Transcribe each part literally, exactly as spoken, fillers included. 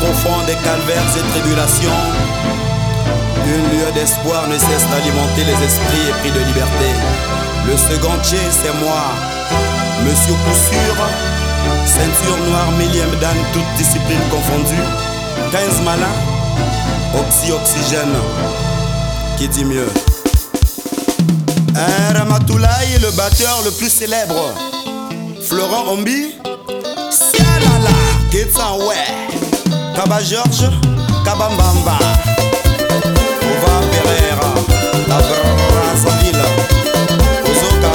au fond des calvaires et tribulations, une lueur d'espoir ne cesse d'alimenter les esprits épris de liberté. Le secondier, c'est moi, Monsieur Coup sûr, ceinture noire, millième dan, toutes disciplines confondues, quinze malins, oxy-oxygène, qui dit mieux? Un Ramatoulaye, le batteur le plus célèbre, Florent Ombi, Sialala, Ketsanwe, Kaba George, Kaba Mbamba, Ova Pereira, la Brazzaville, Ozoka.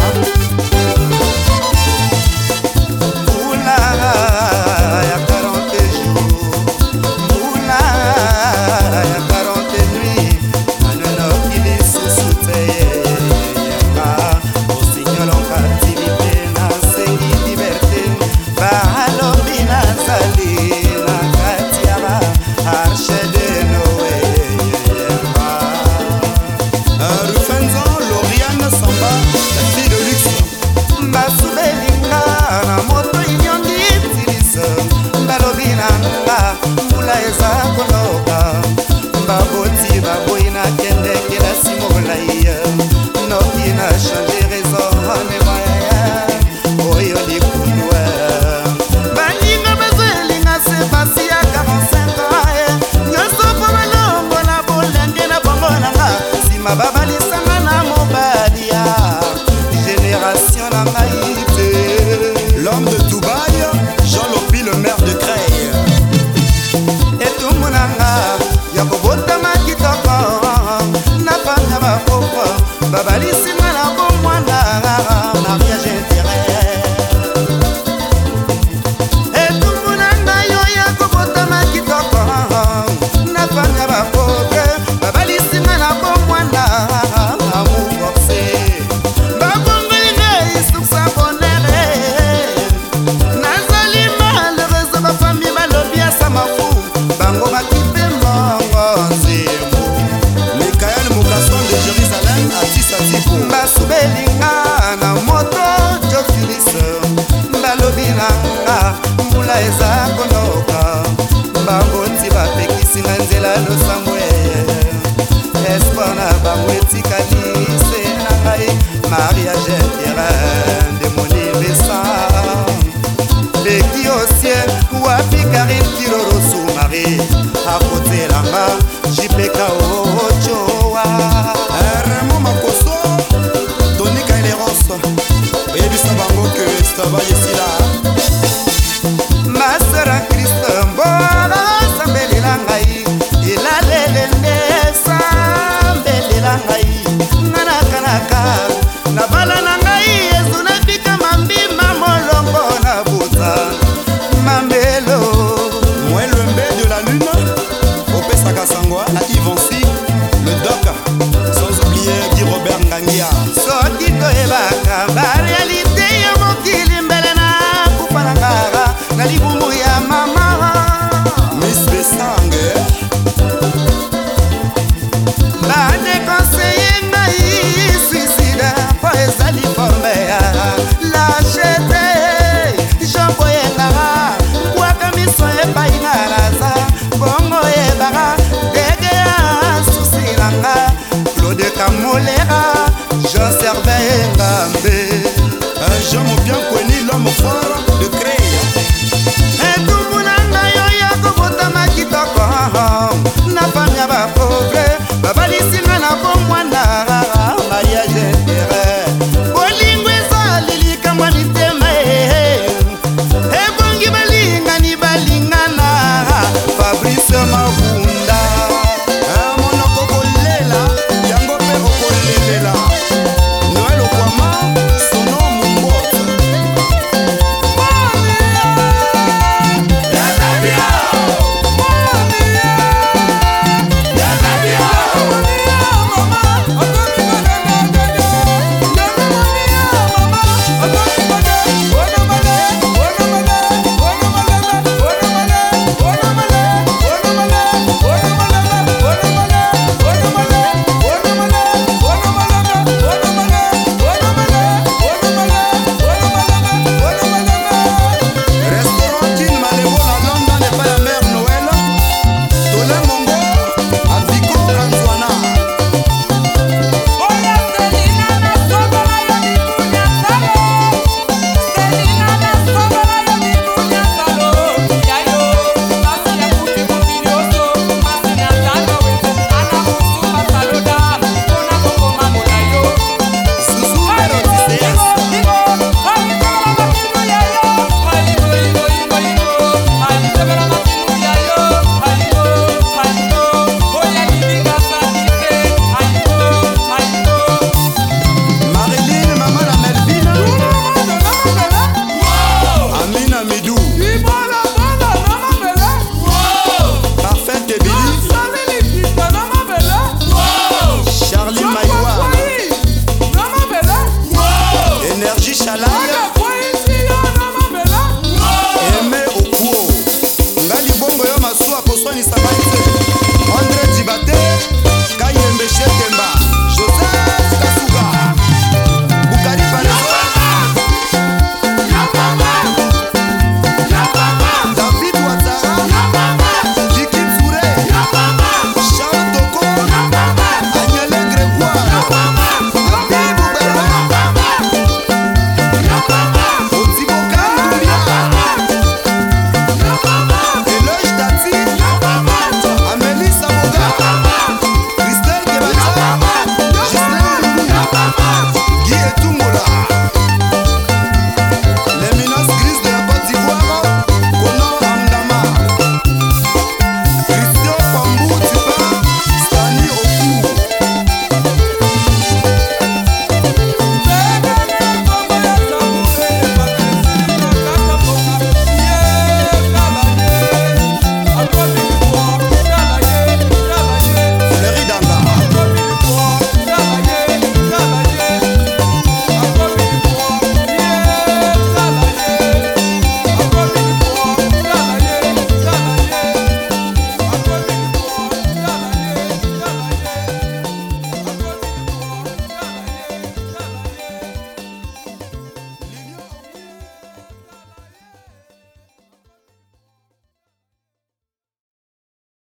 Oula, ya quarante jours, Oula, ya quarante nuits, Maneno Kili Susute, Yemba, Osignol en captivité, Nansengi liberté, Bahalobi Nazali, Nakatiaba, Arche de Noé, Yemba. Rufenzon, Lauriane Samba, la fille de luxe. Basubelinga, na moto inyondi tilisa, Balobi nanga, Mula eza koloka, Baboti baboina kende kila simola iya, Noki na change raison, ne moya, Oyo likundwa. Baninga bezelinga se basi ya quarante-cinq ans, Nyoso po malongo na bolenge na bongo nanga, Sima babalisanga na mobalia, Génération na maïté. L'homme de Dubaï, Jean Lopi, le maire de Creil. Et tout mon anga, Yakobota makitoko, Napanga bakoko, Babalisima na bomwana, mariage intérêt. Et tout mon anga, yo Yakobota makitoko, Napanga bakoko, Babalisima na bomwana, amour forcé. Bango bakipe mongo nzembo Mikael Moukasson de Jérusalem Atis Atipo Basubelinga na moto Jofilis Balobi nanga mbula eza konoka Bangoti bapekisinga nzela losambwe Espoir na bango etikali se na ngai Mariage terrain de moni besant Leki au ciel, wapi Karine Kiroro sous-marée, à côté là-bas, J P K O